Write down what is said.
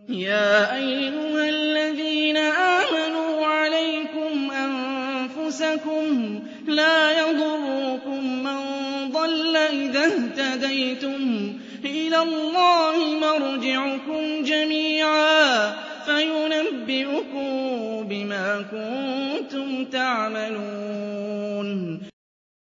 يَا أَيُّهَا الَّذِينَ آمَنُوا عَلَيْكُمْ أَنفُسَكُمْ لَا يَضُرُّكُم مَّن ضَلَّ إِذَا اهْتَدَيْتُمْ ۚ إِلَى اللَّهِ مَرْجِعُكُمْ جَمِيعًا فَيُنَبِّئُكُم بِمَا كُنتُمْ تَعْمَلُونَ